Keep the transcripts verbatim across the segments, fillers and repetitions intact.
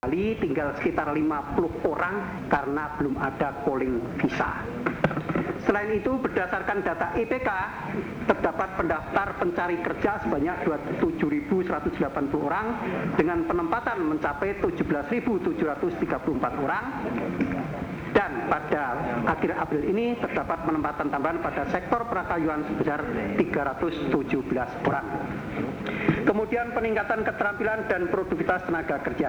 Bali tinggal sekitar lima puluh orang karena belum ada calling visa. Selain itu, berdasarkan data E P K, terdapat pendaftar pencari kerja sebanyak dua puluh tujuh ribu seratus delapan puluh orang dengan penempatan mencapai tujuh belas ribu tujuh ratus tiga puluh empat orang. Dan pada akhir April ini terdapat penempatan tambahan pada sektor prakayuan sebesar tiga ratus tujuh belas orang. Kemudian peningkatan keterampilan dan produktivitas tenaga kerja.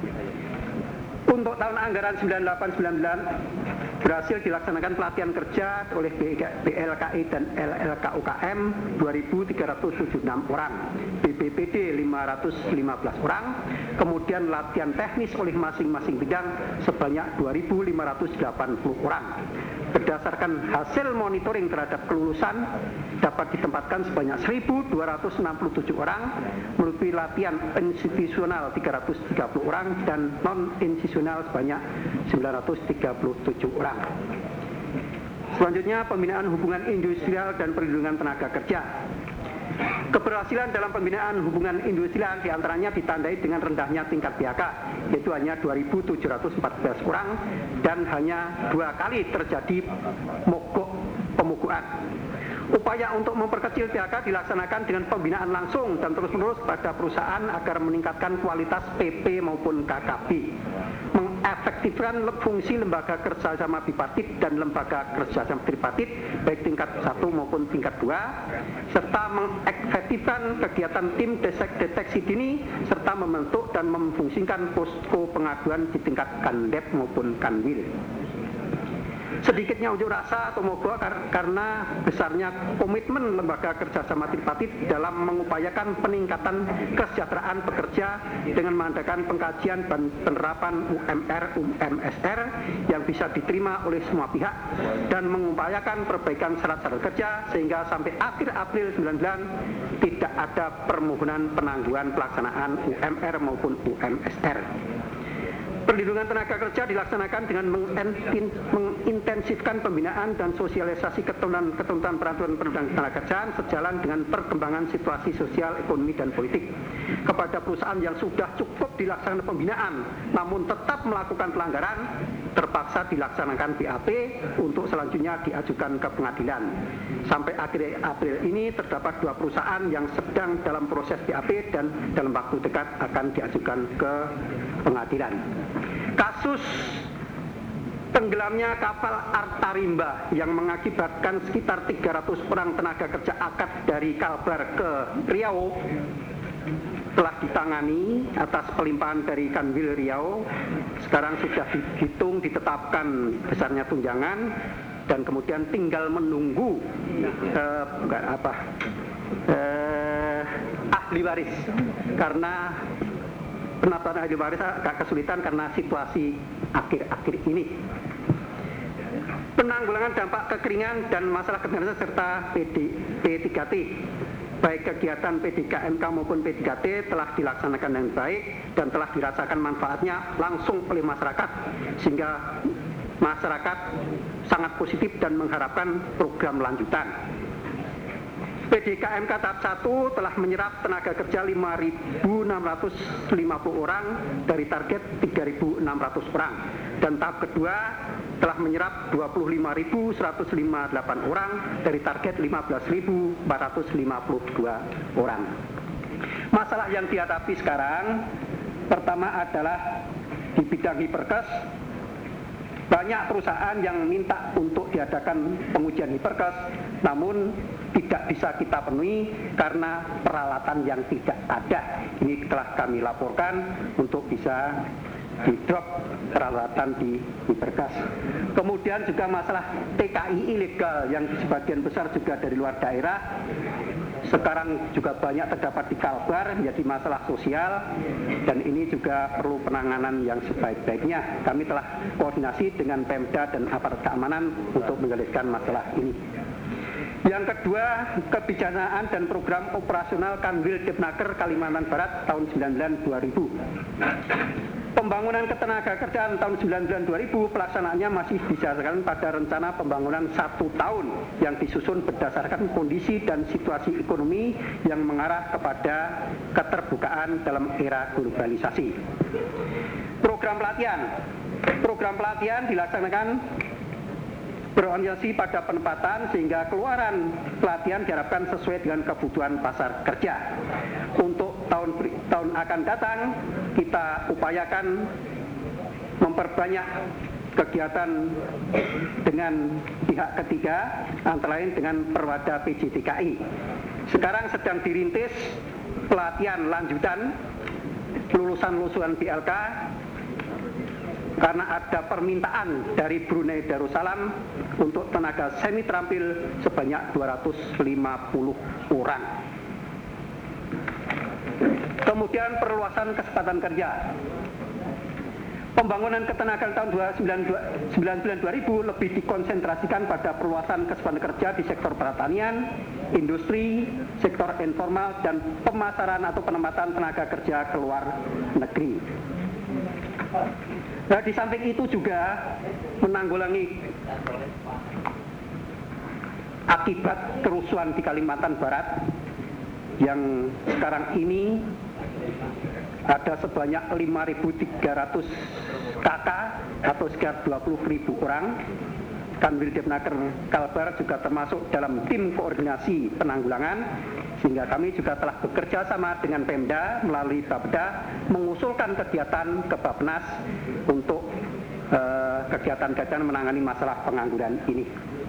Untuk tahun anggaran sembilan puluh delapan sembilan puluh sembilan berhasil dilaksanakan pelatihan kerja oleh B L K I dan L L K U K M dua ribu tiga ratus tujuh puluh enam orang, B P P D lima ratus lima belas orang, kemudian latihan teknis oleh masing-masing bidang sebanyak dua ribu lima ratus delapan puluh orang. Berdasarkan hasil monitoring terhadap kelulusan dapat ditempatkan sebanyak seribu dua ratus enam puluh tujuh orang melalui latihan institusional tiga ratus tiga puluh orang dan non-institusional sebanyak sembilan ratus tiga puluh tujuh orang. Selanjutnya, pembinaan hubungan industrial dan perlindungan tenaga kerja. Keberhasilan dalam pembinaan hubungan industrial diantaranya ditandai dengan rendahnya tingkat P H K, yaitu hanya dua ribu tujuh ratus empat belas orang dan hanya dua kali terjadi mogok pemogokan. Upaya untuk memperkecil P H K dilaksanakan dengan pembinaan langsung dan terus-menerus pada perusahaan agar meningkatkan kualitas P P maupun K K B, mengefektifkan fungsi lembaga kerjasama bipartit dan lembaga kerjasama tripartit baik tingkat satu maupun tingkat dua, serta mengefektifkan kegiatan tim deteksi dini serta membentuk dan memfungsikan posko pengaduan di tingkat Kandep maupun Kanwil. Sedikitnya unjuk rasa atau mogok karena besarnya komitmen lembaga kerjasama tripartit dalam mengupayakan peningkatan kesejahteraan pekerja dengan mengadakan pengkajian dan penerapan U M R U M S R yang bisa diterima oleh semua pihak dan mengupayakan perbaikan syarat-syarat kerja sehingga sampai akhir April sembilan belas tidak ada permohonan penangguhan pelaksanaan U M R maupun U M S R. Perlindungan tenaga kerja dilaksanakan dengan mengintensifkan pembinaan dan sosialisasi ketentuan-ketentuan peraturan perundang tenaga kerjaan sejalan dengan perkembangan situasi sosial, ekonomi, dan politik. Kepada perusahaan yang sudah cukup dilaksanakan pembinaan namun tetap melakukan pelanggaran, terpaksa dilaksanakan B A P untuk selanjutnya diajukan ke pengadilan. Sampai akhir April ini terdapat dua perusahaan yang sedang dalam proses B A P dan dalam waktu dekat akan diajukan ke pengadilan. Kasus tenggelamnya kapal Artarimba yang mengakibatkan sekitar tiga ratus orang tenaga kerja akad dari Kalbar ke Riau telah ditangani atas pelimpahan dari Kanwil Riau. Sekarang sudah dihitung, ditetapkan besarnya tunjangan dan kemudian tinggal menunggu eh, bukan apa eh, ahli waris, karena penetapan ahli waris agak kesulitan karena situasi akhir-akhir ini. Penanggulangan dampak kekeringan dan masalah kesehatan serta P tiga T, baik kegiatan P D K M K maupun P tiga T telah dilaksanakan dengan baik dan telah dirasakan manfaatnya langsung oleh masyarakat, sehingga masyarakat sangat positif dan mengharapkan program lanjutan. P D K M K tahap satu telah menyerap tenaga kerja lima ribu enam ratus lima puluh orang dari target tiga ribu enam ratus orang, dan tahap kedua telah menyerap dua puluh lima ribu seratus lima puluh delapan orang dari target lima belas ribu empat ratus lima puluh dua orang. Masalah yang dihadapi sekarang pertama adalah di bidang hiperkes. Banyak perusahaan yang minta untuk diadakan pengujian hiperkes, namun tidak bisa kita penuhi karena peralatan yang tidak ada. Ini telah kami laporkan untuk bisa di-drop peralatan di hiperkes. Kemudian juga masalah T K I ilegal yang sebagian besar juga dari luar daerah. Sekarang juga banyak terdapat di Kalbar, menjadi masalah sosial, dan ini juga perlu penanganan yang sebaik-baiknya. Kami telah koordinasi dengan Pemda dan aparat keamanan untuk menyelesaikan masalah ini. Yang kedua, kebijaksanaan dan program operasional Kanwil Depnaker Kalimantan Barat tahun sembilan puluh sembilan dua ribu. Pembangunan ketenaga kerjaan tahun sembilan puluh sembilan dua ribu pelaksanaannya masih didasarkan pada rencana pembangunan satu tahun yang disusun berdasarkan kondisi dan situasi ekonomi yang mengarah kepada keterbukaan dalam era globalisasi. Program pelatihan. Program pelatihan dilaksanakan berorientasi pada penempatan sehingga keluaran pelatihan diharapkan sesuai dengan kebutuhan pasar kerja. Untuk tahun tahun akan datang kita upayakan memperbanyak kegiatan dengan pihak ketiga, antara lain dengan Perwada P J D K I. Sekarang sedang dirintis pelatihan lanjutan lulusan-lulusan B L K karena ada permintaan dari Brunei Darussalam untuk tenaga semi terampil sebanyak dua ratus lima puluh orang. Kemudian perluasan kesempatan kerja. Pembangunan ketenagaan tahun dua ribu sembilan belas dua ribu lebih dikonsentrasikan pada perluasan kesempatan kerja di sektor pertanian, industri, sektor informal, dan pemasaran atau penempatan tenaga kerja ke luar negeri. Nah, di samping itu juga menanggulangi akibat kerusuhan di Kalimantan Barat yang sekarang ini ada sebanyak lima ribu tiga ratus K K atau sekitar dua puluh ribu orang. Kanwil Depnaker Kalbar juga termasuk dalam tim koordinasi penanggulangan, sehingga kami juga telah bekerja sama dengan Pemda melalui Bapeda mengusulkan kegiatan ke Bappenas untuk uh, kegiatan-kegiatan menangani masalah pengangguran ini.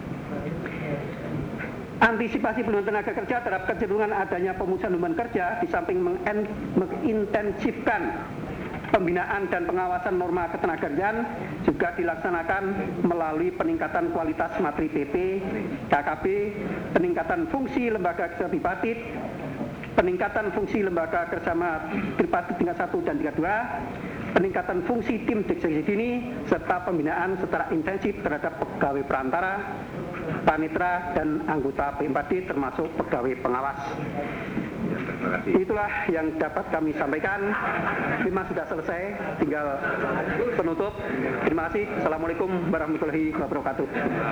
Antisipasi penurunan tenaga kerja terhadap kecenderungan adanya pemusatan hubungan kerja di samping mengintensifkan pembinaan dan pengawasan norma ketenagakerjaan juga dilaksanakan melalui peningkatan kualitas materi P P, K K B, peningkatan fungsi lembaga kerja tripartit, peningkatan fungsi lembaga kerjasama tripartit tingkat satu dan tingkat dua, peningkatan fungsi tim deteksi dini, serta pembinaan secara intensif terhadap pegawai perantara, panitra, dan anggota P empat D termasuk pegawai pengawas. Itulah yang dapat kami sampaikan. Lima sudah selesai, tinggal penutup. Terima kasih. Assalamualaikum warahmatullahi wabarakatuh.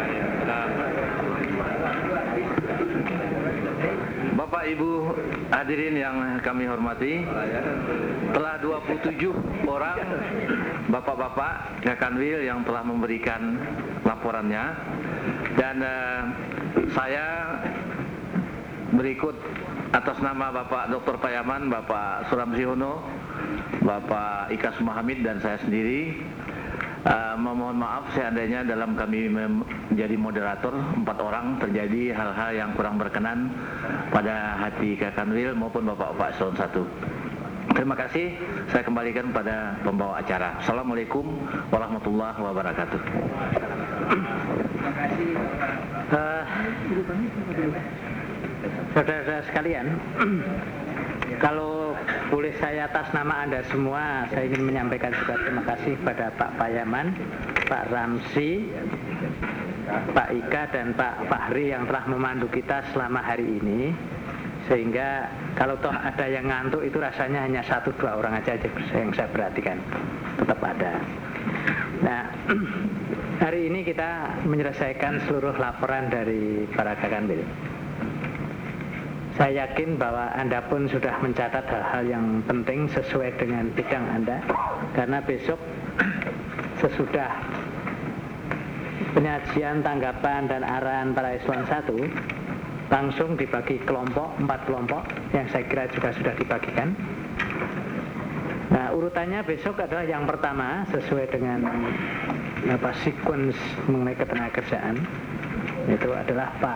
Bapak Ibu hadirin yang kami hormati, telah dua puluh tujuh orang Bapak-Bapak Kakanwil yang telah memberikan laporannya, dan eh, saya berikut atas nama Bapak Doktor Payaman, Bapak Suramsi Hono, Bapak Ika Sumahamid, dan saya sendiri uh, memohon maaf seandainya dalam kami menjadi moderator empat orang terjadi hal-hal yang kurang berkenan pada hati Kakanwil maupun Bapak-Bapak Eselon satu. Terima kasih, saya kembalikan pada pembawa acara. Assalamualaikum warahmatullahi wabarakatuh. Terima kasih. Uh, Saudara-saudara sekalian, kalau boleh saya atas nama Anda semua, saya ingin menyampaikan juga terima kasih pada Pak Payaman, Pak Ramsi, Pak Ika, dan Pak Fahri yang telah memandu kita selama hari ini. Sehingga kalau toh ada yang ngantuk itu rasanya hanya satu dua orang aja yang saya perhatikan, tetap ada. Nah, hari ini kita menyelesaikan seluruh laporan dari para Kakanwil. Saya yakin bahwa Anda pun sudah mencatat hal-hal yang penting sesuai dengan bidang Anda, karena besok sesudah penyajian, tanggapan, dan arahan para Eselon satu langsung dibagi kelompok, empat kelompok yang saya kira juga sudah dibagikan. Nah, urutannya besok adalah yang pertama sesuai dengan apa sequence mengenai ketenagakerjaan, itu adalah Pak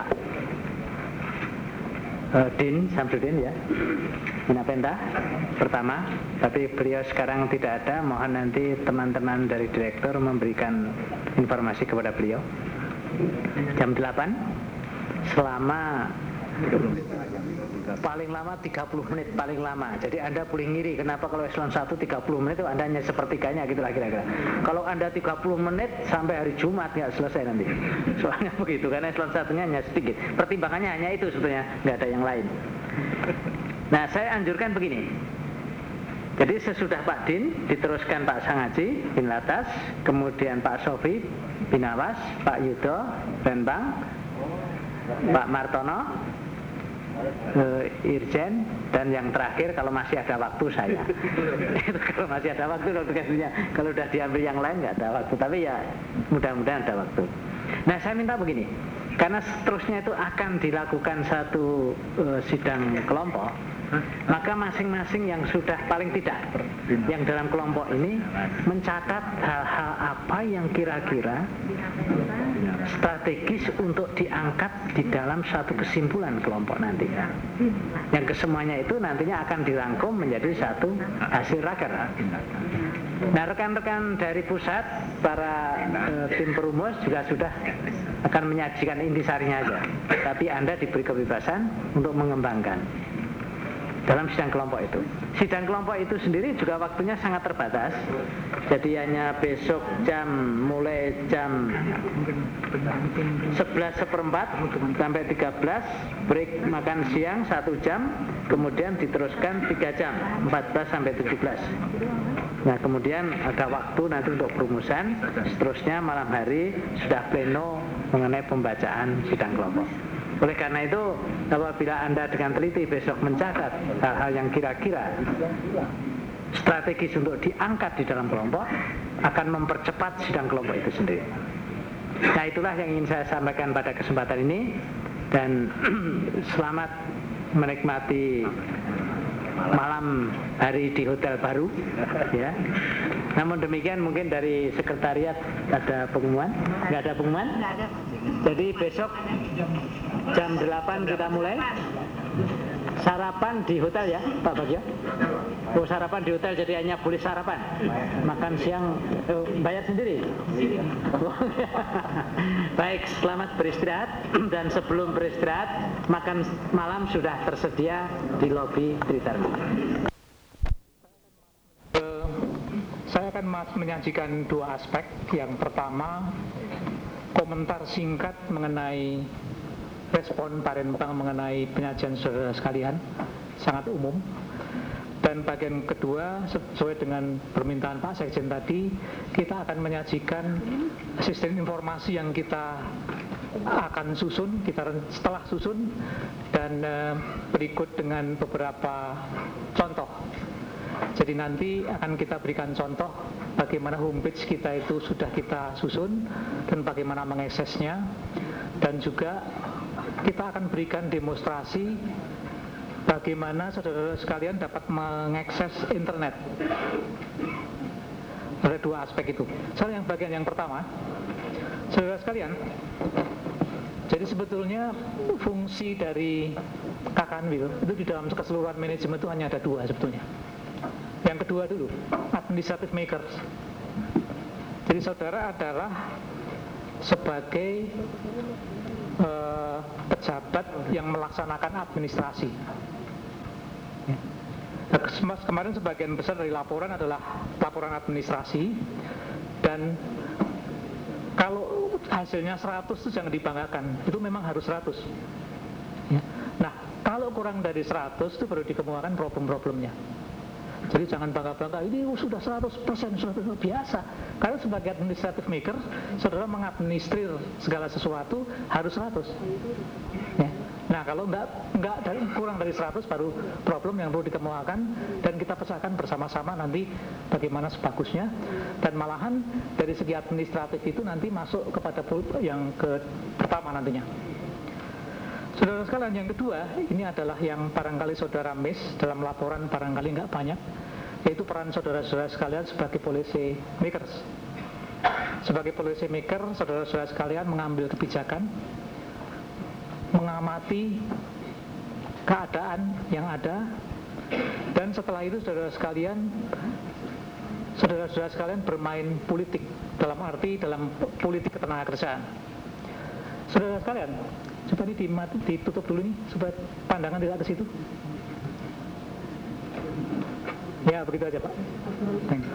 Uh, Din Samsudin, ya, Minapenta pertama, tapi beliau sekarang tidak ada. Mohon nanti teman-teman dari direktur memberikan informasi kepada beliau. Jam delapan selama paling lama tiga puluh menit, paling lama. Jadi Anda boleh ngiri kenapa kalau Eselon satu tiga puluh menit itu Anda hanya sepertiganya gitu lah kira-kira. Kalau Anda tiga puluh menit sampai hari Jumat nggak selesai nanti. Soalnya begitu, karena Eselon satunya hanya sedikit. Pertimbangannya hanya itu sebetulnya, nggak ada yang lain. Nah, saya anjurkan begini. Jadi sesudah Pak Din diteruskan Pak Sangaji bin Latas, kemudian Pak Sofi bin Awas, Pak Yudo Benbang, Pak Martono, uh, Irjen, dan yang terakhir kalau masih ada waktu saya. Itu kalau masih ada waktu, notifikasinya. Kalau udah diambil yang lain nggak ada waktu, tapi ya mudah-mudahan ada waktu. Nah, saya minta begini, karena seterusnya itu akan dilakukan satu uh, sidang kelompok, maka masing-masing yang sudah paling tidak yang dalam kelompok ini mencatat hal-hal apa yang kira-kira strategis untuk diangkat di dalam satu kesimpulan kelompok nanti. Yang kesemuanya itu nantinya akan dirangkum menjadi satu hasil raker. Nah, rekan-rekan dari pusat, para e, tim perumus juga sudah akan menyajikan intisarinya aja, tapi Anda diberi kebebasan untuk mengembangkan dalam sidang kelompok itu. Sidang kelompok itu sendiri juga waktunya sangat terbatas. Jadi hanya besok jam mulai jam sebelas seperempat sampai tiga belas, break makan siang satu jam, kemudian diteruskan tiga jam, empat belas sampai tujuh belas. Nah, kemudian ada waktu nanti untuk perumusan, seterusnya malam hari sudah pleno mengenai pembacaan sidang kelompok. Oleh karena itu, apabila Anda dengan teliti besok mencatat hal-hal yang kira-kira strategis untuk diangkat di dalam kelompok, akan mempercepat sidang kelompok itu sendiri. Nah, itulah yang ingin saya sampaikan pada kesempatan ini, dan selamat menikmati malam hari di hotel baru, ya. Namun demikian mungkin dari sekretariat ada pengumuman? Nggak ada pengumuman? Nggak ada. Jadi besok jam delapan kita mulai. Sarapan di hotel ya, Pak Bagio? Oh, sarapan di hotel, jadi hanya boleh sarapan. Makan siang oh, bayar sendiri. Baik, selamat beristirahat, dan sebelum beristirahat makan malam sudah tersedia di lobi Tritarmo. Saya akan menyajikan dua aspek. Yang pertama, komentar singkat mengenai respon Pak Rembang mengenai penyajian saudara sekalian, sangat umum. Dan bagian kedua, sesuai dengan permintaan Pak Sekjen tadi, kita akan menyajikan sistem informasi yang kita akan susun, kita setelah susun, dan uh, berikut dengan beberapa contoh. Jadi nanti akan kita berikan contoh bagaimana homepage kita itu sudah kita susun dan bagaimana mengaksesnya, dan juga kita akan berikan demonstrasi bagaimana saudara sekalian dapat mengakses internet. Ada dua aspek itu. Soal yang bagian yang pertama, saudara sekalian, jadi sebetulnya fungsi dari Kakanwil itu di dalam keseluruhan manajemen itu hanya ada dua sebetulnya. Yang kedua dulu, administrative makers. Jadi saudara adalah sebagai uh, pejabat yang melaksanakan administrasi. Nah, kemarin sebagian besar dari laporan adalah laporan administrasi, dan kalau hasilnya seratus itu jangan dibanggakan, itu memang harus seratus. Nah, kalau kurang dari seratus itu baru dikemukakan problem-problemnya. Jadi jangan bangga-bangga, ini sudah seratus persen, sudah biasa. Karena sebagai administrative maker, saudara mengadministrir segala sesuatu harus seratus. Ya. Nah, kalau enggak, enggak dari, kurang dari seratus baru problem yang perlu dikemukakan, dan kita pecahkan bersama-sama nanti bagaimana sebagusnya. Dan malahan dari segi administratif itu nanti masuk kepada yang ke pertama nantinya. Saudara sekalian, yang kedua, ini adalah yang barangkali saudara miss dalam laporan, barangkali enggak banyak, yaitu peran saudara-saudara sekalian sebagai policy makers. Sebagai policy maker, saudara-saudara sekalian mengambil kebijakan, mengamati keadaan yang ada, dan setelah itu saudara sekalian saudara-saudara sekalian bermain politik, dalam arti dalam politik ketenagakerjaan. Saudara sekalian, coba ini dimati, ditutup dulu nih supaya pandangan tidak ke situ. Ya, begitu aja Pak. Thanks.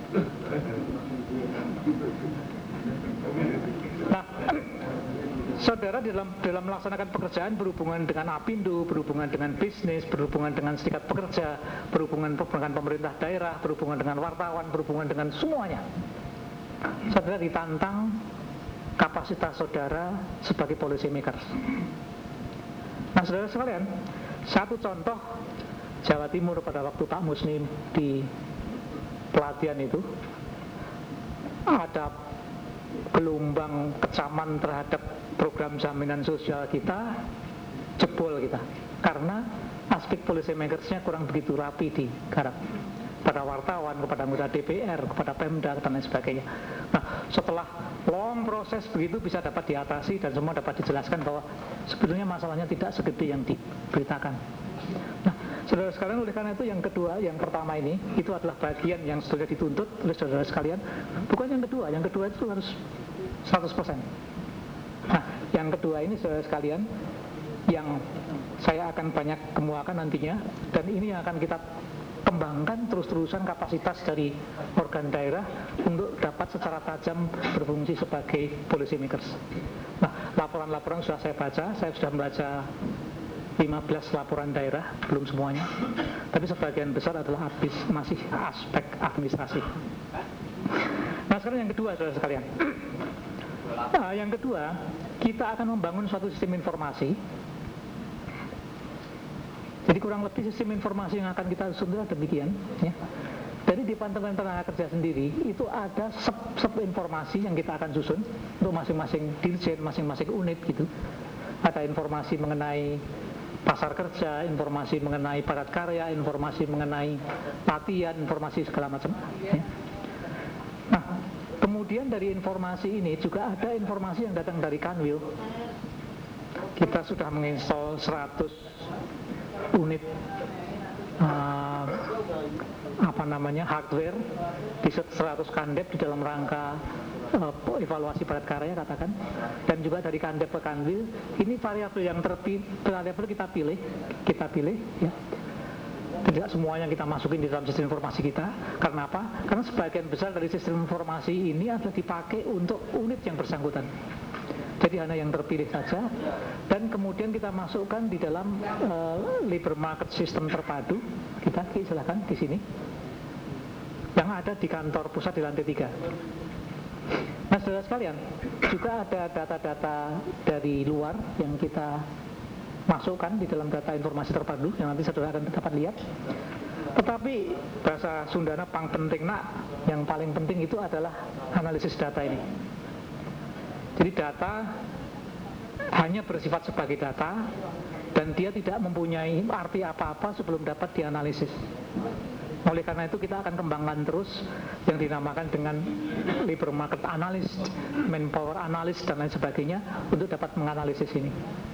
Nah, saudara dalam dalam melaksanakan pekerjaan berhubungan dengan Apindo, berhubungan dengan bisnis, berhubungan dengan serikat pekerja, berhubungan dengan pemerintah daerah, berhubungan dengan wartawan, berhubungan dengan semuanya. Saudara ditantang kapasitas saudara sebagai policy makers. Nah, saudara sekalian, satu contoh Jawa Timur pada waktu Pak Muslim di pelatihan itu, ada gelombang kecaman terhadap program jaminan sosial kita, jebol kita, karena aspek policy makersnya kurang begitu rapi digarap pada wartawan, kepada anggota D P R, kepada Pemda, dan lain sebagainya. Nah, setelah long proses begitu bisa dapat diatasi dan semua dapat dijelaskan bahwa sebetulnya masalahnya tidak segede yang diberitakan. Nah, saudara sekalian, oleh karena itu yang kedua, yang pertama ini itu adalah bagian yang sudah dituntut oleh saudara sekalian, bukan yang kedua. Yang kedua itu harus seratus persen. Nah, yang kedua ini saudara sekalian yang saya akan banyak kemukakan nantinya, dan ini yang akan kita kembangkan terus-terusan kapasitas dari organ daerah untuk dapat secara tajam berfungsi sebagai policy makers. Nah, laporan-laporan sudah saya baca, saya sudah membaca lima belas laporan daerah, belum semuanya, tapi sebagian besar adalah habis masih aspek administrasi. Nah, sekarang yang kedua, saudara sekalian. Nah, yang kedua, kita akan membangun suatu sistem informasi. Jadi kurang lebih sistem informasi yang akan kita susun adalah demikian, ya. Dari Departemen Tenaga Kerja sendiri itu ada sub-sub informasi yang kita akan susun untuk masing-masing dirjen, masing-masing unit gitu. Ada informasi mengenai pasar kerja, informasi mengenai padat karya, informasi mengenai latihan, informasi segala macam, ya. Nah, kemudian dari informasi ini juga ada informasi yang datang dari Kanwil. Kita sudah menginstal seratus unit uh, apa namanya hardware di seratus kandep di dalam rangka uh, evaluasi padat karya katakan, dan juga dari kandep ke Kanwil ini variabel yang terpilih, variabel kita pilih kita pilih ya. Tidak semuanya kita masukin di dalam sistem informasi kita. Karena apa? Karena sebagian besar dari sistem informasi ini adalah dipakai untuk unit yang bersangkutan. Jadi hanya yang terpilih saja, dan kemudian kita masukkan di dalam uh, labor market system terpadu kita, silakan di sini, yang ada di kantor pusat di lantai tiga. Nah, saudara sekalian, juga ada data-data dari luar yang kita masukkan di dalam data informasi terpadu yang nanti saudara akan dapat lihat. Tetapi bahasa Sundana pang penting nak, yang paling penting itu adalah analisis data ini. Jadi data hanya bersifat sebagai data dan dia tidak mempunyai arti apa-apa sebelum dapat dianalisis. Oleh karena itu kita akan kembangkan terus yang dinamakan dengan labor market analyst, manpower analyst dan lain sebagainya untuk dapat menganalisis ini.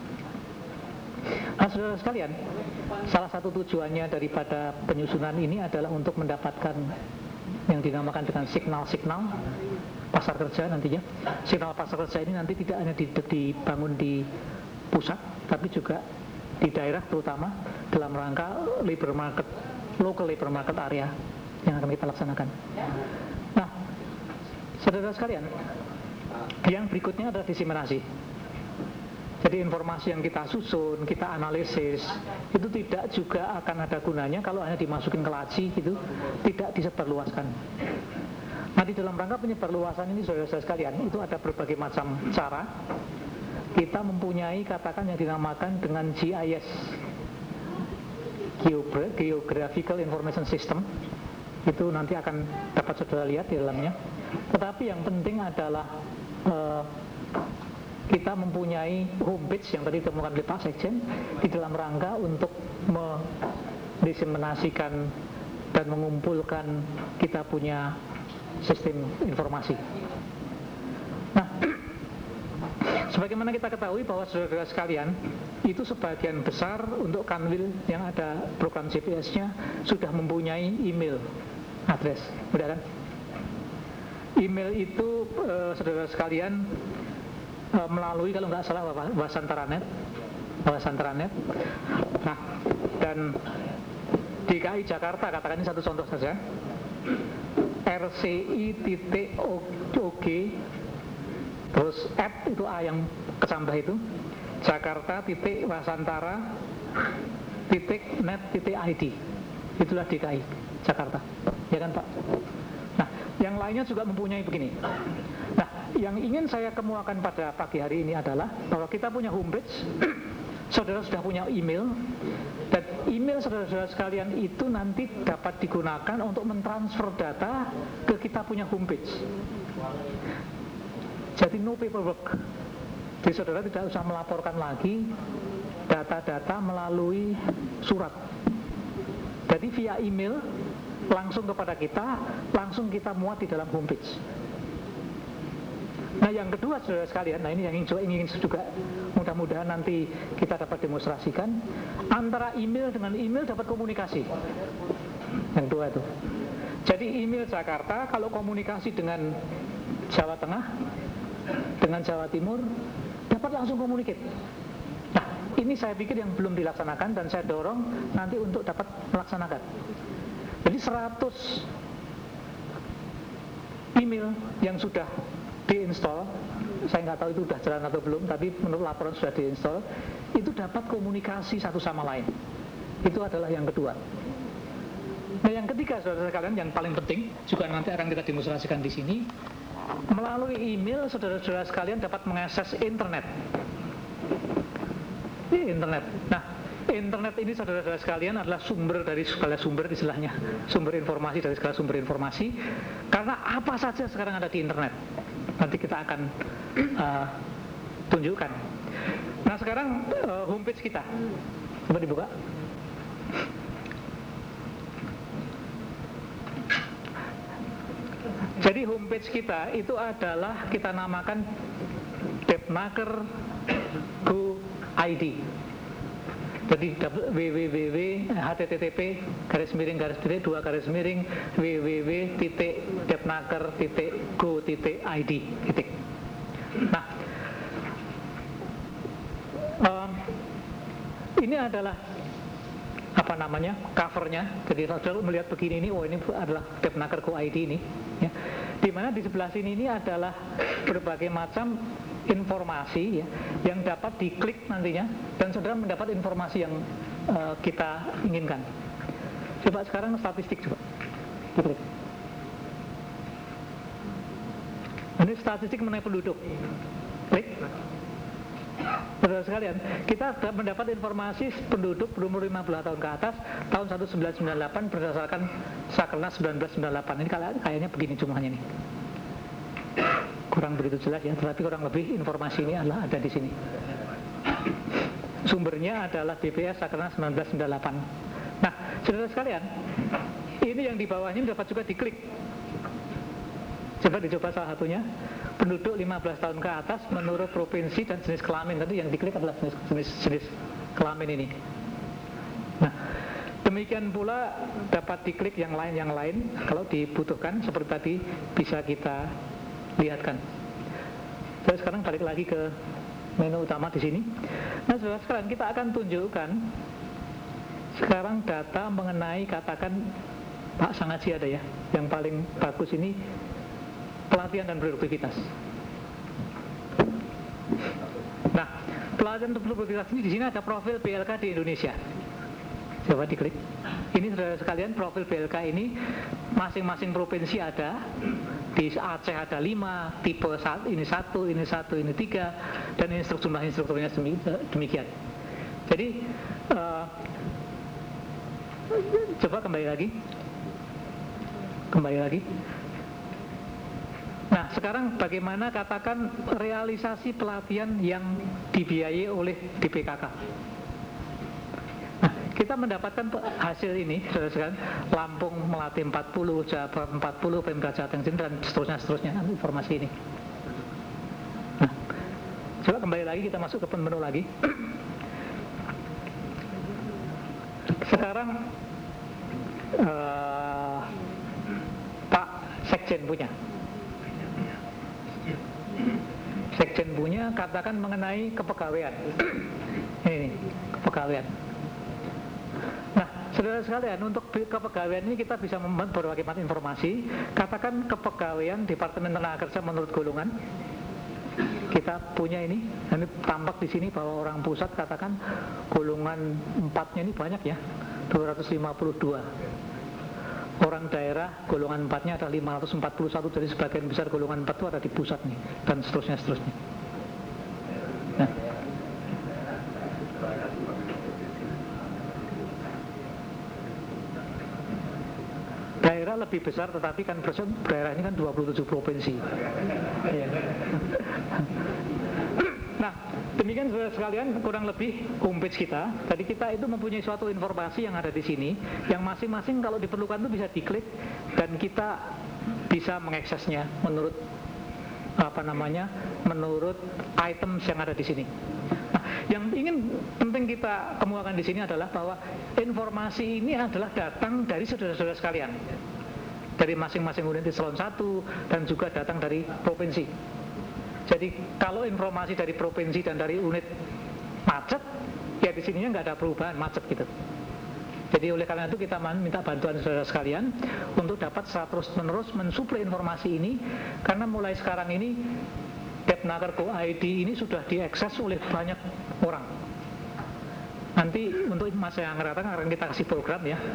Nah, saudara sekalian, salah satu tujuannya daripada penyusunan ini adalah untuk mendapatkan yang dinamakan dengan signal-signal pasar kerja nantinya. Signal pasar kerja ini nanti tidak hanya dibangun di pusat, tapi juga di daerah, terutama dalam rangka labor market, local labor market area yang akan kita laksanakan. Nah, saudara sekalian, yang berikutnya adalah diseminasi. Jadi informasi yang kita susun, kita analisis, itu tidak juga akan ada gunanya kalau hanya dimasukin ke laci gitu, tidak disebarluaskan. Nah, di dalam rangka penyebarluasan ini, saudara-saudara sekalian, itu ada berbagai macam cara. Kita mempunyai katakan yang dinamakan dengan G I S, Geographical Information System. Itu nanti akan dapat saudara lihat di dalamnya. Tetapi yang penting adalah uh, kita mempunyai homepage yang tadi ditemukan oleh Pak Sekjen di dalam rangka untuk mendiseminasikan dan mengumpulkan kita punya sistem informasi. Nah, sebagaimana kita ketahui bahwa saudara sekalian, itu sebagian besar untuk Kanwil yang ada program J P S-nya sudah mempunyai email address, benar kan? Email itu eh, saudara sekalian eh, melalui kalau nggak salah Wasantaranet, Wasantaranet. Nah, dan D K I Jakarta, katakan ini satu contoh saja. R C I titik O G terus at itu A yang kecambah itu Jakarta titik Wasantara titik net titik I D, itulah D K I Jakarta, ya kan Pak? Nah, yang lainnya juga mempunyai begini. Nah, yang ingin saya kemukakan pada pagi hari ini adalah bahwa kita punya homepage saudara sudah punya email, dan email saudara-saudara sekalian itu nanti dapat digunakan untuk mentransfer data ke kita punya homepage. Jadi no paperwork. Jadi saudara tidak usah melaporkan lagi data-data melalui surat. Jadi via email langsung kepada kita, langsung kita muat di dalam homepage. Nah yang kedua saudara sekalian, nah ini yang ingin, ingin juga mudah-mudahan nanti kita dapat demonstrasikan, antara email dengan email dapat komunikasi. Yang kedua itu. Jadi email Jakarta kalau komunikasi dengan Jawa Tengah, dengan Jawa Timur dapat langsung komunikasi. Nah ini saya pikir yang belum dilaksanakan dan saya dorong nanti untuk dapat melaksanakan. Jadi seratus email yang sudah diinstal, saya nggak tahu itu sudah jalan atau belum, tapi menurut laporan sudah diinstal, itu dapat komunikasi satu sama lain. Itu adalah yang kedua. Nah yang ketiga saudara sekalian, yang paling penting juga nanti akan kita demonstrasikan di sini, melalui email saudara-saudara sekalian dapat mengakses internet. Internet. Nah internet ini saudara-saudara sekalian adalah sumber dari segala sumber, istilahnya sumber informasi dari segala sumber informasi, karena apa saja sekarang ada di internet. Nanti kita akan uh, tunjukkan. Nah sekarang uh, homepage kita coba dibuka. Jadi homepage kita itu adalah kita namakan Depnaker Go I D. Jadi www http garis miring garis miring dua garis miring www titik depnaker titik go titik id titik. Nah, um, ini adalah apa namanya covernya. Jadi saudara melihat begini ini, oh ini adalah Depnaker Go I D ini. Ya. Dimana di sebelah sini ini adalah berbagai macam informasi ya, yang dapat diklik nantinya dan saudara mendapat informasi yang uh, kita inginkan. Coba sekarang statistik coba diklik. Ini statistik mengenai penduduk. Klik. Saudara sekalian, kita mendapat informasi penduduk berumur lima belas tahun ke atas tahun seribu sembilan ratus sembilan puluh delapan berdasarkan Sakernas seribu sembilan ratus sembilan puluh delapan. Ini kayaknya begini jumlahnya nih. Kurang begitu jelas ya, tetapi kurang lebih informasi ini adalah ada di sini. Sumbernya adalah B P S Sakernas seribu sembilan ratus sembilan puluh delapan. Nah, saudara sekalian, ini yang di bawahnya dapat juga diklik. Coba dicoba salah satunya, penduduk lima belas tahun ke atas menurut provinsi dan jenis kelamin. Tadi yang diklik adalah jenis, jenis, jenis kelamin ini. Nah, demikian pula dapat diklik yang lain yang lain kalau dibutuhkan, seperti tadi bisa kita lihatkan. Jadi sekarang balik lagi ke menu utama di sini. Nah, saudara sekalian, kita akan tunjukkan sekarang data mengenai, katakan Pak Sangaji ada ya, yang paling bagus ini pelatihan dan produktivitas. Nah, pelatihan dan produktivitas ini di sini ada profil B L K di Indonesia. Coba diklik. Ini saudara sekalian, profil B L K ini masing-masing provinsi ada. Di Aceh ada lima, tipe ini satu, ini satu, ini tiga, dan ini jumlah instrukturnya demikian. Jadi uh, coba kembali lagi, kembali lagi. Nah, sekarang bagaimana katakan realisasi pelatihan yang dibiayai oleh D P K K? Kita mendapatkan hasil ini, saudara-saudara, Lampung melatih empat puluh, Jawa empat puluh, Pemda Jateng dan seterusnya seterusnya informasi ini. Nah, coba kembali lagi, kita masuk ke menu lagi. Sekarang uh, Pak Sekjen punya. Sekjen punya, katakan mengenai kepegawaian. Ini kepegawaian. Nah, saudara sekalian, untuk kepegawaian ini kita bisa membuat berbagai macam informasi. Katakan kepegawaian Departemen Tenaga Kerja menurut golongan. Kita punya ini, ini tampak di sini bahwa orang pusat katakan golongan empatnya ini banyak ya, dua ratus lima puluh dua. Orang daerah golongan empatnya ada lima ratus empat puluh satu, jadi sebagian besar golongan empat itu ada di pusat nih, dan seterusnya seterusnya. Nah, lebih besar, tetapi kan daerah ini kan dua puluh tujuh provinsi. Nah, demikian saudara sekalian kurang lebih homepage kita. Tadi kita itu mempunyai suatu informasi yang ada di sini, yang masing-masing kalau diperlukan itu bisa diklik dan kita bisa mengaksesnya menurut apa namanya, menurut items yang ada di sini. Nah, yang ingin penting kita kemukakan di sini adalah bahwa informasi ini adalah datang dari saudara-saudara sekalian, dari masing-masing unit eselon satu dan juga datang dari provinsi. Jadi kalau informasi dari provinsi dan dari unit macet, ya di sininya nggak ada perubahan, macet gitu. Jadi oleh karena itu kita minta bantuan saudara sekalian untuk dapat secara terus-menerus mensuplai informasi ini, karena mulai sekarang ini Depnaker Go I D ini sudah diakses oleh banyak orang. Nanti untuk masa yang akan datang akan kita kasih program ya,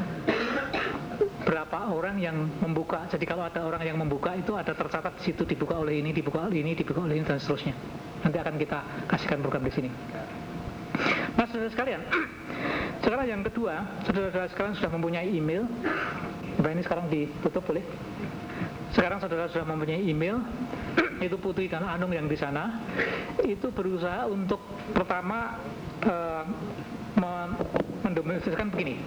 berapa orang yang membuka. Jadi kalau ada orang yang membuka itu ada tercatat di situ, dibuka oleh ini, dibuka oleh ini, dibuka oleh ini dan seterusnya. Nanti akan kita kasihkan program di sini. Nah, saudara sekalian, sekarang yang kedua, saudara-saudara sekalian sudah mempunyai email. Nah, ini sekarang ditutup boleh. Sekarang saudara sudah mempunyai email. Itu Putri dan Anung yang di sana itu berusaha untuk pertama uh, mendemonstrasikan begini.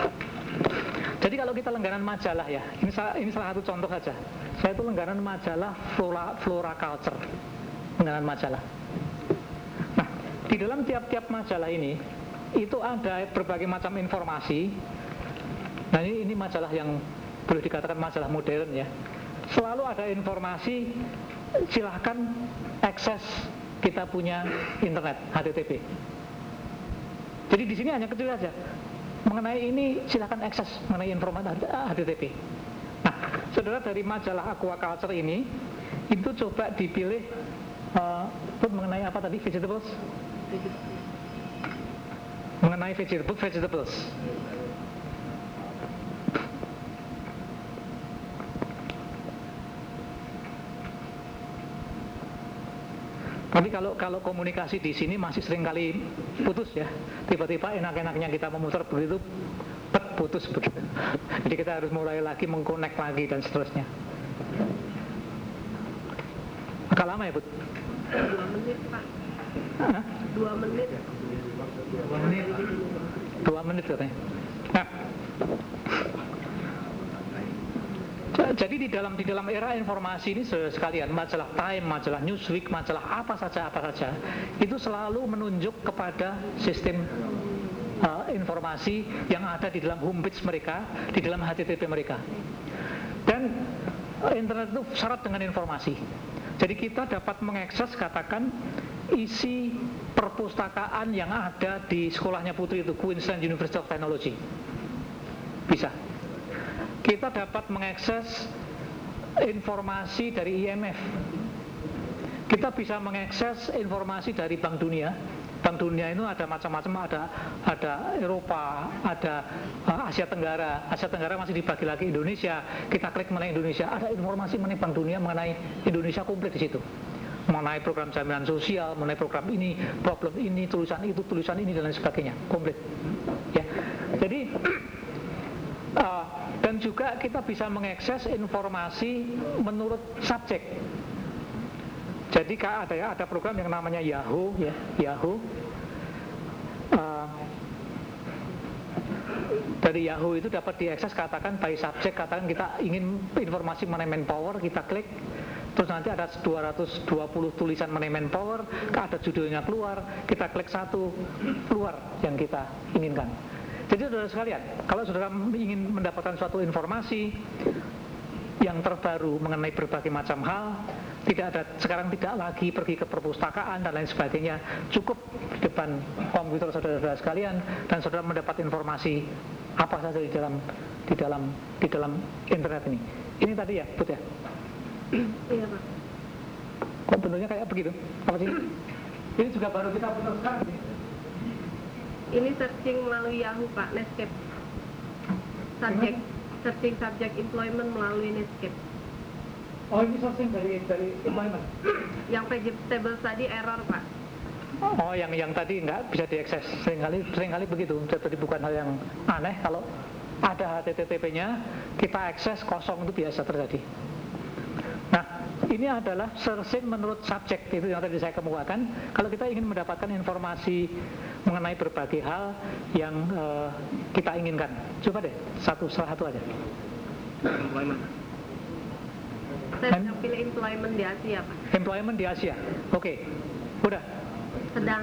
Jadi kalau kita langganan majalah ya, ini salah, ini salah satu contoh saja. Saya itu langganan majalah Flora, Flora Culture, langganan majalah. Nah, di dalam tiap-tiap majalah ini itu ada berbagai macam informasi. Nah, ini, ini majalah yang boleh dikatakan majalah modern ya. Selalu ada informasi, silahkan akses kita punya internet H T T P. Jadi di sini hanya kecil saja. Mengenai ini silahkan akses mengenai informasi H T T P. Nah, saudara dari majalah Aquaculture ini itu coba dipilih uh, mengenai apa tadi, vegetables? Mengenai vegetables, vegetables. Tapi kalau kalau komunikasi di sini masih sering kali putus ya. Tiba-tiba enak-enaknya kita memutar begitu, pet, putus begitu. Jadi kita harus mulai lagi mengkonek lagi dan seterusnya. Agak lama ya, Bud? Dua menit, Pak. Hah? Dua menit. Dua menit. Dua menit katanya. Nah, jadi di dalam di dalam era informasi ini sekalian, majalah Time, majalah Newsweek, majalah apa saja apa saja itu selalu menunjuk kepada sistem uh, informasi yang ada di dalam homepage mereka, di dalam H T T P mereka. Dan uh, internet itu syarat dengan informasi. Jadi kita dapat mengakses katakan isi perpustakaan yang ada di sekolahnya Putri itu, Queensland University of Technology. Bisa. Kita dapat mengakses informasi dari I M F. Kita bisa mengakses informasi dari Bank Dunia. Bank Dunia itu ada macam-macam, ada ada Eropa, ada uh, Asia Tenggara. Asia Tenggara masih dibagi lagi Indonesia. Kita klik mengenai Indonesia, ada informasi mengenai Bank Dunia, mengenai Indonesia komplit di situ. Mengenai program jaminan sosial, mengenai program ini, problem ini, tulisan itu, tulisan ini dan lain sebagainya, komplit. Ya. Jadi uh, dan juga kita bisa mengakses informasi menurut subjek. Jadi ada ya, ada program yang namanya Yahoo, ya, Yahoo. Uh, dari Yahoo itu dapat diakses katakan by subjek, katakan kita ingin informasi mengenai manpower, kita klik. Terus nanti ada dua ratus dua puluh tulisan mengenai manpower, ada judulnya keluar, kita klik satu, keluar yang kita inginkan. Jadi saudara sekalian, kalau saudara ingin mendapatkan suatu informasi yang terbaru mengenai berbagai macam hal, tidak ada sekarang tidak lagi pergi ke perpustakaan dan lain sebagainya, cukup di depan komputer saudara-saudara sekalian dan saudara mendapat informasi apa saja di dalam di dalam di dalam internet ini. Ini tadi ya, Put ya? Iya, Pak. Kok bentuknya kayak begitu? Apa sih? Ini juga baru kita putar sekarang nih. Ini searching melalui Yahoo, Pak, Netscape. Subject, searching subject employment melalui Netscape. Oh, ini searching dari dari employment. Yang vegetables tadi error, Pak. Oh, yang yang tadi nggak bisa diakses. Seringkali seringkali begitu. Jadi bukan hal yang aneh kalau ada H T T P-nya, kita akses kosong, itu biasa terjadi. Nah, ini adalah searching menurut subjek, itu yang tadi saya kemukakan. Kalau kita ingin mendapatkan informasi mengenai berbagai hal yang uh, kita inginkan, coba deh satu salah satu aja. Employment. Saya sudah pilih employment di Asia, Pak. Employment di Asia, oke, okay. Udah. Sedang.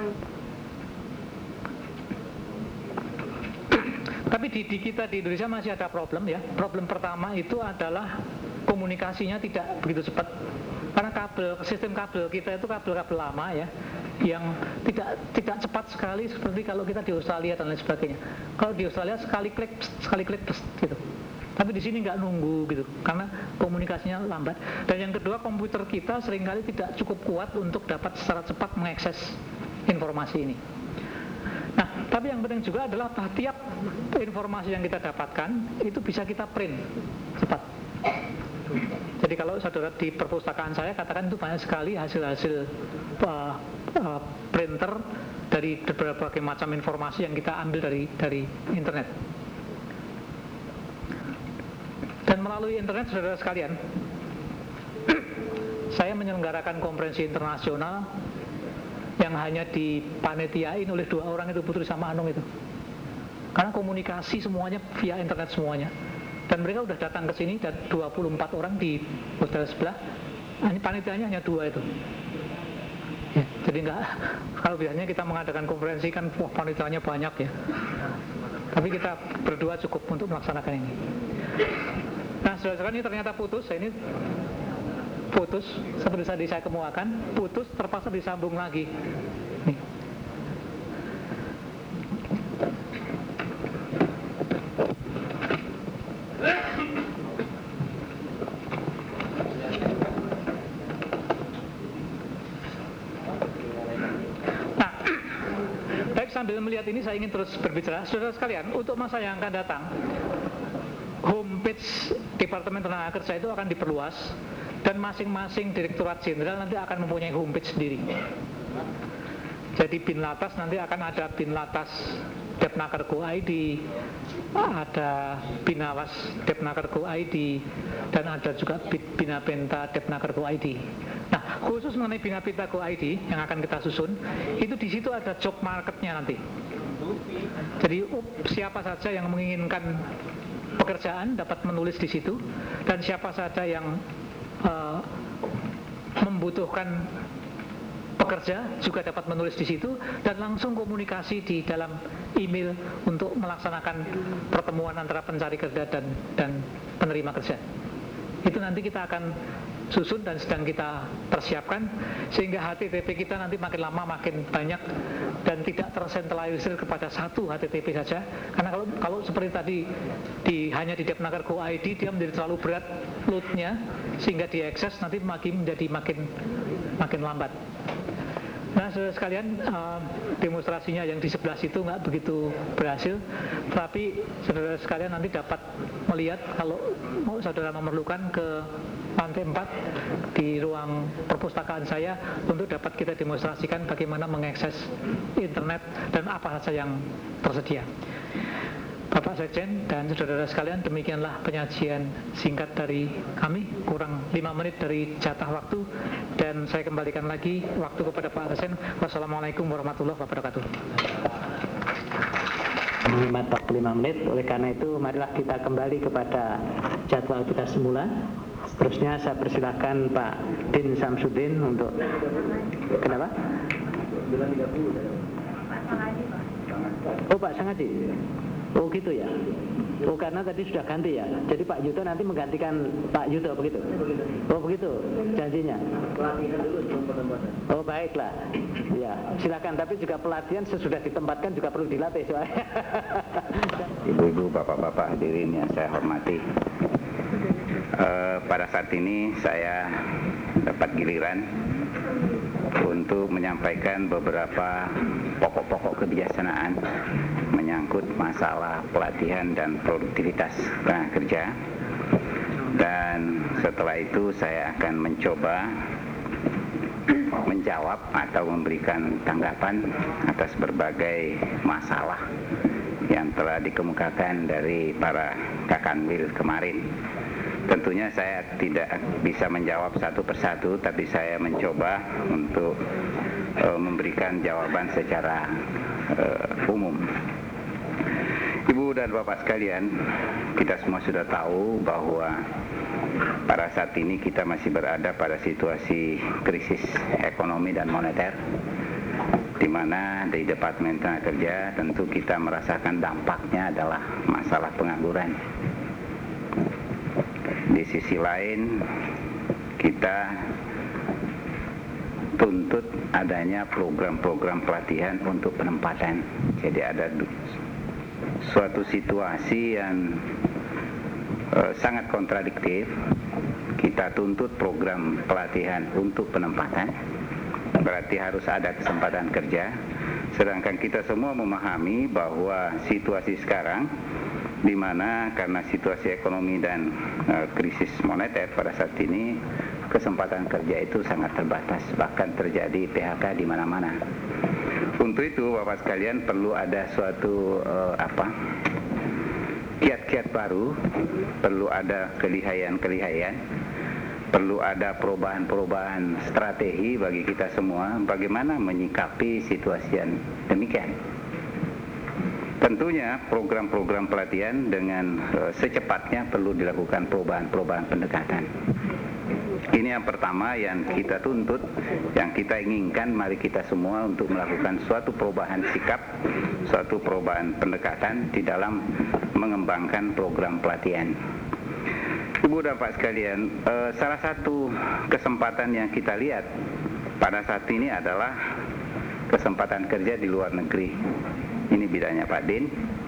Tapi di, di kita di Indonesia masih ada problem ya. Problem pertama itu adalah komunikasinya tidak begitu cepat. Karena kabel, sistem kabel kita itu kabel-kabel lama ya, yang tidak tidak cepat sekali seperti kalau kita di Australia dan lain sebagainya. Kalau di Australia sekali klik, sekali klik gitu. Tapi di sini nggak nunggu gitu, karena komunikasinya lambat. Dan yang kedua, komputer kita seringkali tidak cukup kuat untuk dapat secara cepat mengakses informasi ini. Nah, tapi yang penting juga adalah tiap informasi yang kita dapatkan itu bisa kita print cepat. Jadi kalau saudara di perpustakaan saya katakan itu banyak sekali hasil-hasil uh, uh, printer dari berbagai macam informasi yang kita ambil dari dari internet. Dan melalui internet, saudara sekalian, saya menyelenggarakan konferensi internasional yang hanya dipanitiain oleh dua orang itu, Putri sama Anung itu. Karena komunikasi semuanya via internet semuanya. Dan mereka udah datang ke sini, dan dua puluh empat orang di hotel sebelah. Ini panitianya hanya dua itu. Ya, jadi enggak, kalau biasanya kita mengadakan konferensi kan wah, panitianya banyak ya. Tapi kita berdua cukup untuk melaksanakan ini. Nah, saudara-saudara, ini ternyata putus. Ini putus, seperti tadi saya kemukakan, putus terpaksa disambung lagi. Nih. Nah, baik, sambil melihat ini saya ingin terus berbicara. Saudara sekalian, untuk masa yang akan datang, homepage Departemen Tenaga Kerja itu akan diperluas, dan masing-masing Direktorat Jenderal nanti akan mempunyai homepage sendiri. Jadi Binlatas nanti akan ada Binlatas Depnaker Go I D, ada Binawas Depnaker Go I D, dan ada juga Binapenta Depnaker Go I D. Nah, khusus mengenai Binapenta Go I D yang akan kita susun, itu di situ ada job marketnya nanti. Jadi siapa saja yang menginginkan pekerjaan dapat menulis di situ, dan siapa saja yang uh, membutuhkan pekerja juga dapat menulis di situ, dan langsung komunikasi di dalam email untuk melaksanakan pertemuan antara pencari kerja dan dan penerima kerja. Itu nanti kita akan susun dan sedang kita persiapkan, sehingga H T T P kita nanti makin lama makin banyak dan tidak tersentralisir kepada satu H T T P saja. Karena kalau kalau seperti tadi di hanya di Depnaker Go I D, dia menjadi terlalu berat loadnya, sehingga diakses nanti makin menjadi makin makin lambat. Nah, saudara sekalian, uh, demonstrasinya yang di sebelah situ nggak begitu berhasil, tapi saudara sekalian nanti dapat melihat kalau mau saudara memerlukan ke lantai empat di ruang perpustakaan saya untuk dapat kita demonstrasikan bagaimana mengakses internet dan apa saja yang tersedia. Bapak Sekjen dan saudara sekalian, demikianlah penyajian singkat dari kami, kurang lima menit dari jatah waktu, dan saya kembalikan lagi waktu kepada Pak Arsen. Wassalamualaikum warahmatullahi wabarakatuh. empat puluh lima menit, oleh karena itu marilah kita kembali kepada jadwal kita semula. Seterusnya saya persilahkan Pak Din Samsudin untuk kenapa? Oh, Pak Sangaji. Oh gitu ya. Oh karena tadi sudah ganti ya. Jadi Pak Yuto nanti menggantikan Pak Yuto begitu. Oh begitu janjinya. Oh baiklah. Ya silakan. Tapi juga pelatihan sesudah ditempatkan juga perlu dilatih soalnya. Ibu-ibu, bapak-bapak hadirin yang saya hormati. Uh, pada saat ini saya dapat giliran untuk menyampaikan beberapa pokok-pokok kebijaksanaan menyangkut masalah pelatihan dan produktivitas tenaga kerja, dan setelah itu saya akan mencoba menjawab atau memberikan tanggapan atas berbagai masalah yang telah dikemukakan dari para Kakanwil kemarin. Tentunya saya tidak bisa menjawab satu persatu, tapi saya mencoba untuk uh, memberikan jawaban secara uh, umum. Ibu dan Bapak sekalian, kita semua sudah tahu bahwa pada saat ini kita masih berada pada situasi krisis ekonomi dan moneter, di mana di Departemen Tenaga Kerja tentu kita merasakan dampaknya adalah masalah pengangguran. Di sisi lain, kita tuntut adanya program-program pelatihan untuk penempatan. Jadi ada suatu situasi yang uh, sangat kontradiktif. Kita tuntut program pelatihan untuk penempatan, berarti harus ada kesempatan kerja. Sedangkan kita semua memahami bahwa situasi sekarang, di mana karena situasi ekonomi dan uh, krisis moneter pada saat ini, kesempatan kerja itu sangat terbatas, bahkan terjadi P H K di mana-mana. Untuk itu, Bapak sekalian, perlu ada suatu uh, apa kiat-kiat baru, perlu ada kelihayan-kelihayan, perlu ada perubahan-perubahan strategi bagi kita semua bagaimana menyikapi situasi yang demikian. Tentunya program-program pelatihan dengan uh, secepatnya perlu dilakukan perubahan-perubahan pendekatan. Ini yang pertama yang kita tuntut, yang kita inginkan, mari kita semua untuk melakukan suatu perubahan sikap, suatu perubahan pendekatan di dalam mengembangkan program pelatihan. Ibu dan Pak sekalian, eh, salah satu kesempatan yang kita lihat pada saat ini adalah kesempatan kerja di luar negeri. Ini bidangnya Pak Din.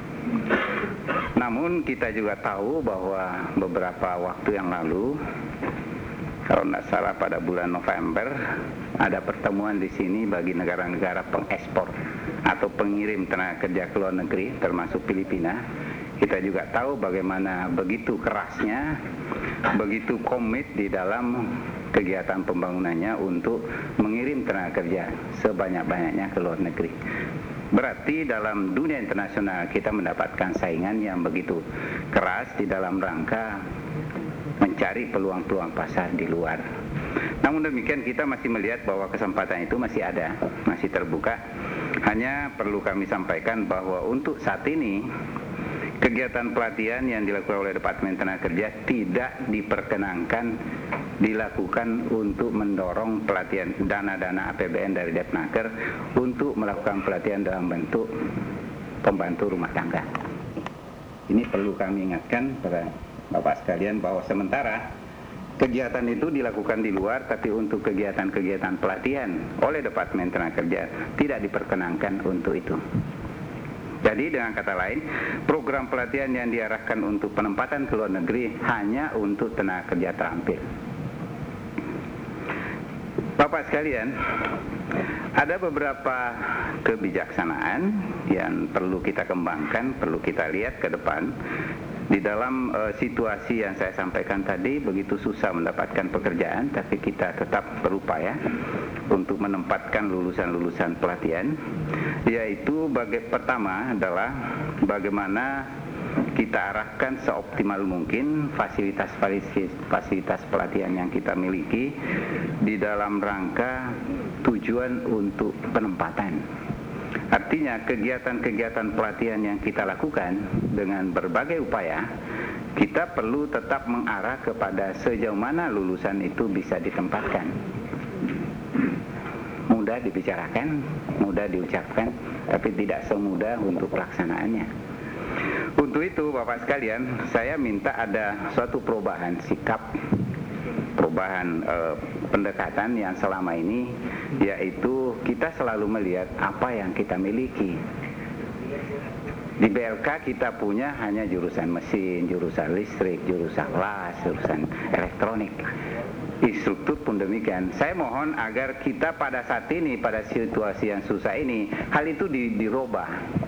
Namun kita juga tahu bahwa beberapa waktu yang lalu, kalau tidak salah pada bulan November, ada pertemuan di sini bagi negara-negara pengekspor atau pengirim tenaga kerja ke luar negeri, termasuk Filipina. Kita juga tahu bagaimana begitu kerasnya, begitu komit di dalam kegiatan pembangunannya untuk mengirim tenaga kerja sebanyak-banyaknya ke luar negeri. Berarti dalam dunia internasional kita mendapatkan saingan yang begitu keras di dalam rangka mencari peluang-peluang pasar di luar. Namun demikian kita masih melihat bahwa kesempatan itu masih ada, masih terbuka. Hanya perlu kami sampaikan bahwa untuk saat ini kegiatan pelatihan yang dilakukan oleh Departemen Tenaga Kerja tidak diperkenankan dilakukan untuk mendorong pelatihan dana-dana A P B N dari Depnaker untuk melakukan pelatihan dalam bentuk pembantu rumah tangga. Ini perlu kami ingatkan pada Bapak sekalian bahwa sementara kegiatan itu dilakukan di luar, tapi untuk kegiatan-kegiatan pelatihan oleh Departemen Tenaga Kerja tidak diperkenankan untuk itu. Jadi dengan kata lain, program pelatihan yang diarahkan untuk penempatan ke luar negeri hanya untuk tenaga kerja terampil. Bapak sekalian, ada beberapa kebijaksanaan yang perlu kita kembangkan, perlu kita lihat ke depan. Di dalam uh, situasi yang saya sampaikan tadi, begitu susah mendapatkan pekerjaan, tapi kita tetap berupaya untuk menempatkan lulusan-lulusan pelatihan, yaitu bagai pertama adalah bagaimana kita arahkan seoptimal mungkin fasilitas-fasilitas pelatihan yang kita miliki di dalam rangka tujuan untuk penempatan. Artinya kegiatan-kegiatan pelatihan yang kita lakukan dengan berbagai upaya, kita perlu tetap mengarah kepada sejauh mana lulusan itu bisa ditempatkan. Mudah dibicarakan, mudah diucapkan, tapi tidak semudah untuk pelaksanaannya. Untuk itu Bapak sekalian, saya minta ada suatu perubahan sikap, perubahan eh, pendekatan yang selama ini, yaitu kita selalu melihat apa yang kita miliki. Di B L K kita punya hanya jurusan mesin, jurusan listrik, jurusan las, jurusan elektronik. Instruktur pun demikian. Saya mohon agar kita pada saat ini, pada situasi yang susah ini, hal itu di, dirubah.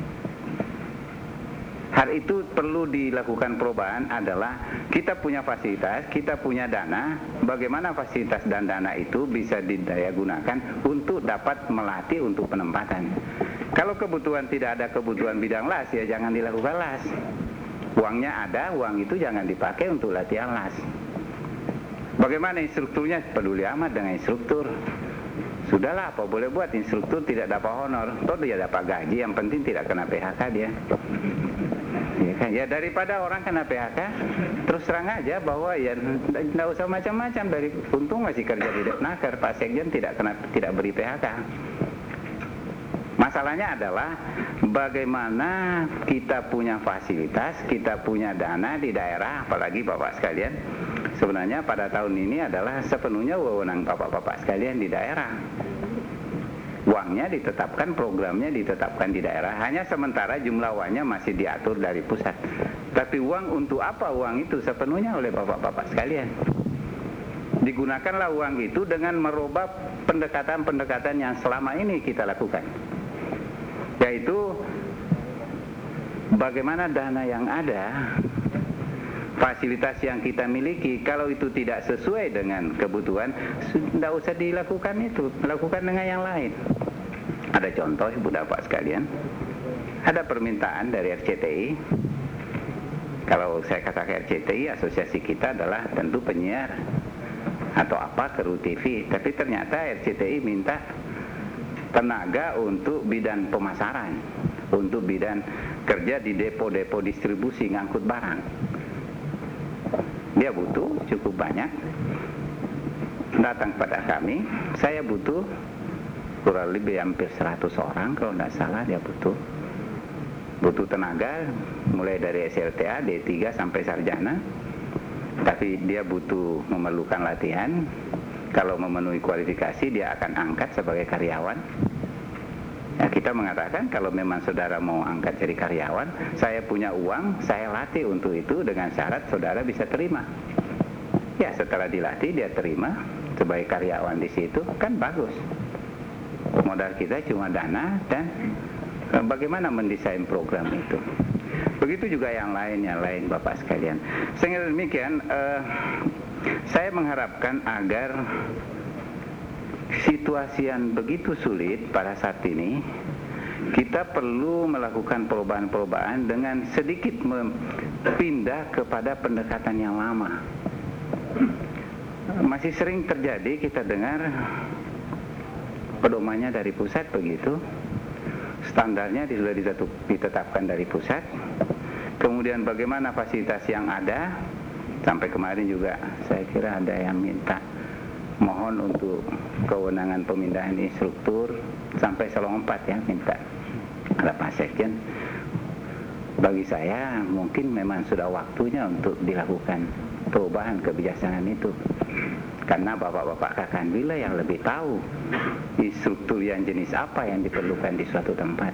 Hal itu perlu dilakukan perubahan adalah kita punya fasilitas, kita punya dana, bagaimana fasilitas dan dana itu bisa didaya gunakan untuk dapat melatih untuk penempatan. Kalau kebutuhan tidak ada kebutuhan bidang las, ya jangan dilakukan las. Uangnya ada, uang itu jangan dipakai untuk latihan las. Bagaimana instrukturnya? Peduli amat dengan instruktur. Sudahlah, apa boleh buat, instruktur tidak dapat honor, toh dia dapat gaji, yang penting tidak kena P H K dia. Ya, kan? Ya daripada orang kena P H K, terus terang aja bahwa ya tidak usah macam-macam, dari untung masih kerja di Depnaker, Pak Sekjen tidak kena, tidak beri P H K. Masalahnya adalah bagaimana kita punya fasilitas, kita punya dana di daerah, apalagi Bapak sekalian. Sebenarnya pada tahun ini adalah sepenuhnya wewenang Bapak-Bapak sekalian di daerah. Uangnya ditetapkan, programnya ditetapkan di daerah, hanya sementara jumlah uangnya masih diatur dari pusat. Tapi uang untuk apa uang itu sepenuhnya oleh Bapak-Bapak sekalian. Digunakanlah uang itu dengan merubah pendekatan-pendekatan yang selama ini kita lakukan. Yaitu bagaimana dana yang ada, fasilitas yang kita miliki, kalau itu tidak sesuai dengan kebutuhan, tidak usah dilakukan itu, lakukan dengan yang lain. Ada contoh Ibu Bapak sekalian, ada permintaan dari R C T I. Kalau saya katakan R C T I, asosiasi kita adalah tentu penyiar atau apa, Keru T V, tapi ternyata R C T I minta tenaga untuk bidang pemasaran, untuk bidang kerja di depo-depo distribusi ngangkut barang. Dia butuh cukup banyak, datang pada kami, saya butuh kurang lebih hampir seratus orang kalau tidak salah, dia butuh butuh tenaga mulai dari S L T A, D tiga sampai sarjana, tapi dia butuh memerlukan latihan. Kalau memenuhi kualifikasi dia akan angkat sebagai karyawan. Ya, kita mengatakan kalau memang saudara mau angkat jadi karyawan, saya punya uang, saya latih untuk itu dengan syarat saudara bisa terima. Ya, setelah dilatih dia terima sebagai karyawan di situ, kan bagus. Modal kita cuma dana dan eh, bagaimana mendesain program itu. Begitu juga yang lain, yang lain Bapak sekalian. Sehingga demikian, eh, saya mengharapkan agar situasi yang begitu sulit pada saat ini, kita perlu melakukan perubahan-perubahan dengan sedikit pindah kepada pendekatan yang lama. Masih sering terjadi kita dengar pedomannya dari pusat begitu, standarnya sudah ditetapkan dari pusat, kemudian bagaimana fasilitas yang ada. Sampai kemarin juga saya kira ada yang minta mohon untuk kewenangan pemindahan instruktur sampai Selong empat ya, minta ada Pak Sekjen. Bagi saya mungkin memang sudah waktunya untuk dilakukan perubahan kebijaksanaan itu, karena bapak-bapak Kakanwila yang lebih tahu instruktur yang jenis apa yang diperlukan di suatu tempat.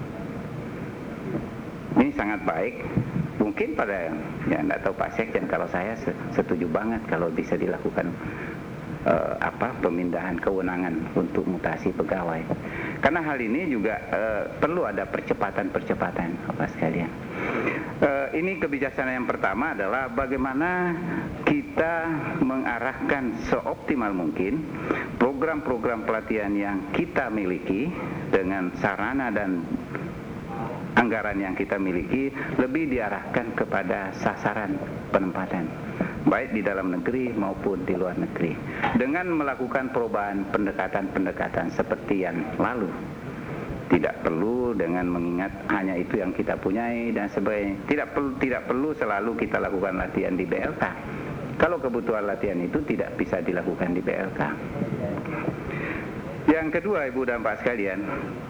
Ini sangat baik. Mungkin pada yang tidak tahu Pak Sekjen, kalau saya setuju banget kalau bisa dilakukan uh, apa pemindahan kewenangan untuk mutasi pegawai. Karena hal ini juga uh, perlu ada percepatan-percepatan Bapak sekalian. Uh, ini kebijaksanaan yang pertama adalah bagaimana kita mengarahkan seoptimal mungkin program-program pelatihan yang kita miliki dengan sarana dan anggaran yang kita miliki lebih diarahkan kepada sasaran penempatan, baik di dalam negeri maupun di luar negeri, dengan melakukan perubahan pendekatan-pendekatan seperti yang lalu. Tidak perlu dengan mengingat hanya itu yang kita punyai dan sebagainya. Tidak perlu, tidak perlu selalu kita lakukan latihan di B L K. Kalau kebutuhan latihan itu tidak bisa dilakukan di B L K. Yang kedua, Ibu dan Pak sekalian,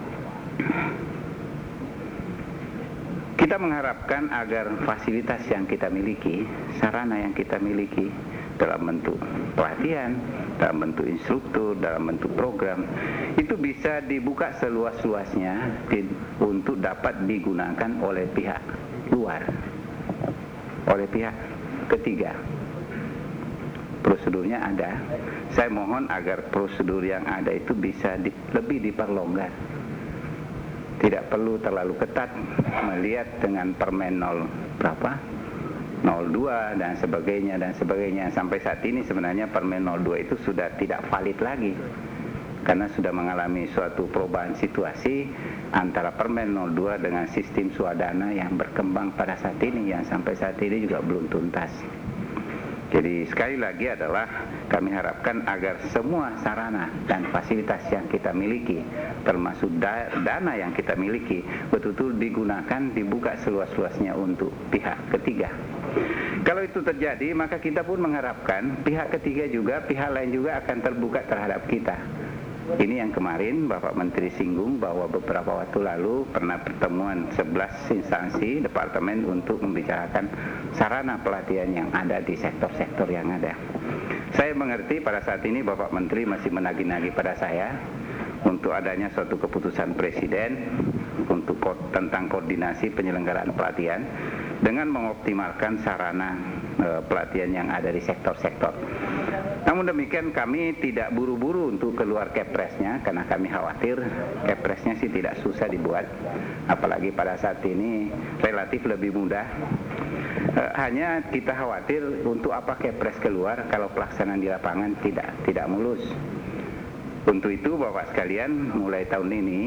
kita mengharapkan agar fasilitas yang kita miliki, sarana yang kita miliki dalam bentuk pelatihan, dalam bentuk instruktur, dalam bentuk program, itu bisa dibuka seluas-luasnya untuk dapat digunakan oleh pihak luar, oleh pihak ketiga. Prosedurnya ada. Saya mohon agar prosedur yang ada itu bisa di, lebih diperlonggar. Tidak perlu terlalu ketat melihat dengan permen nol berapa, nol dua dan sebagainya dan sebagainya. Sampai saat ini sebenarnya permen nol dua itu sudah tidak valid lagi, karena sudah mengalami suatu perubahan situasi antara Permen nol dua dengan sistem swadana yang berkembang pada saat ini, yang sampai saat ini juga belum tuntas. Jadi sekali lagi adalah kami harapkan agar semua sarana dan fasilitas yang kita miliki, termasuk da dana yang kita miliki, betul-betul digunakan, dibuka seluas-luasnya untuk pihak ketiga. Kalau itu terjadi, maka kita pun mengharapkan pihak ketiga juga, pihak lain juga akan terbuka terhadap kita. Ini yang kemarin Bapak Menteri singgung bahwa beberapa waktu lalu pernah pertemuan sebelas instansi departemen untuk membicarakan sarana pelatihan yang ada di sektor-sektor yang ada. Saya mengerti pada saat ini Bapak Menteri masih menagih-nagih pada saya untuk adanya suatu keputusan Presiden untuk ko tentang koordinasi penyelenggaraan pelatihan dengan mengoptimalkan sarana e, pelatihan yang ada di sektor-sektor. Namun demikian kami tidak buru-buru untuk keluar kepresnya karena kami khawatir kepresnya sih tidak susah dibuat, apalagi pada saat ini relatif lebih mudah. E, hanya kita khawatir untuk apa kepres keluar kalau pelaksanaan di lapangan tidak tidak mulus. Untuk itu Bapak sekalian, mulai tahun ini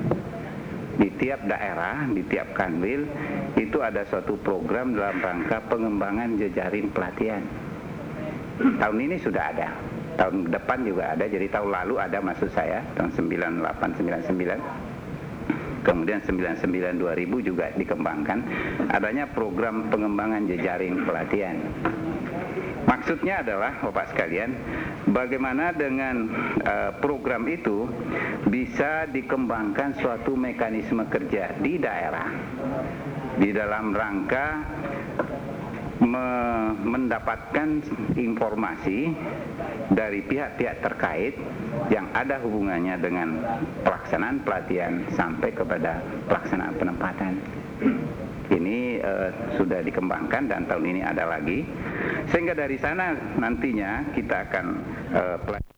di tiap daerah, di tiap kanwil itu ada suatu program dalam rangka pengembangan jejaring pelatihan. Tahun ini sudah ada, tahun depan juga ada, jadi tahun lalu ada maksud saya, tahun sembilan puluh delapan sembilan puluh sembilan, kemudian sembilan puluh sembilan dua ribu juga dikembangkan, adanya program pengembangan jejaring pelatihan. Maksudnya adalah Bapak sekalian, bagaimana dengan uh, program itu bisa dikembangkan suatu mekanisme kerja di daerah di dalam rangka me mendapatkan informasi dari pihak-pihak terkait yang ada hubungannya dengan pelaksanaan pelatihan sampai kepada pelaksanaan penempatan. Ini uh, sudah dikembangkan dan tahun ini ada lagi, sehingga dari sana nantinya kita akan uh, pelajari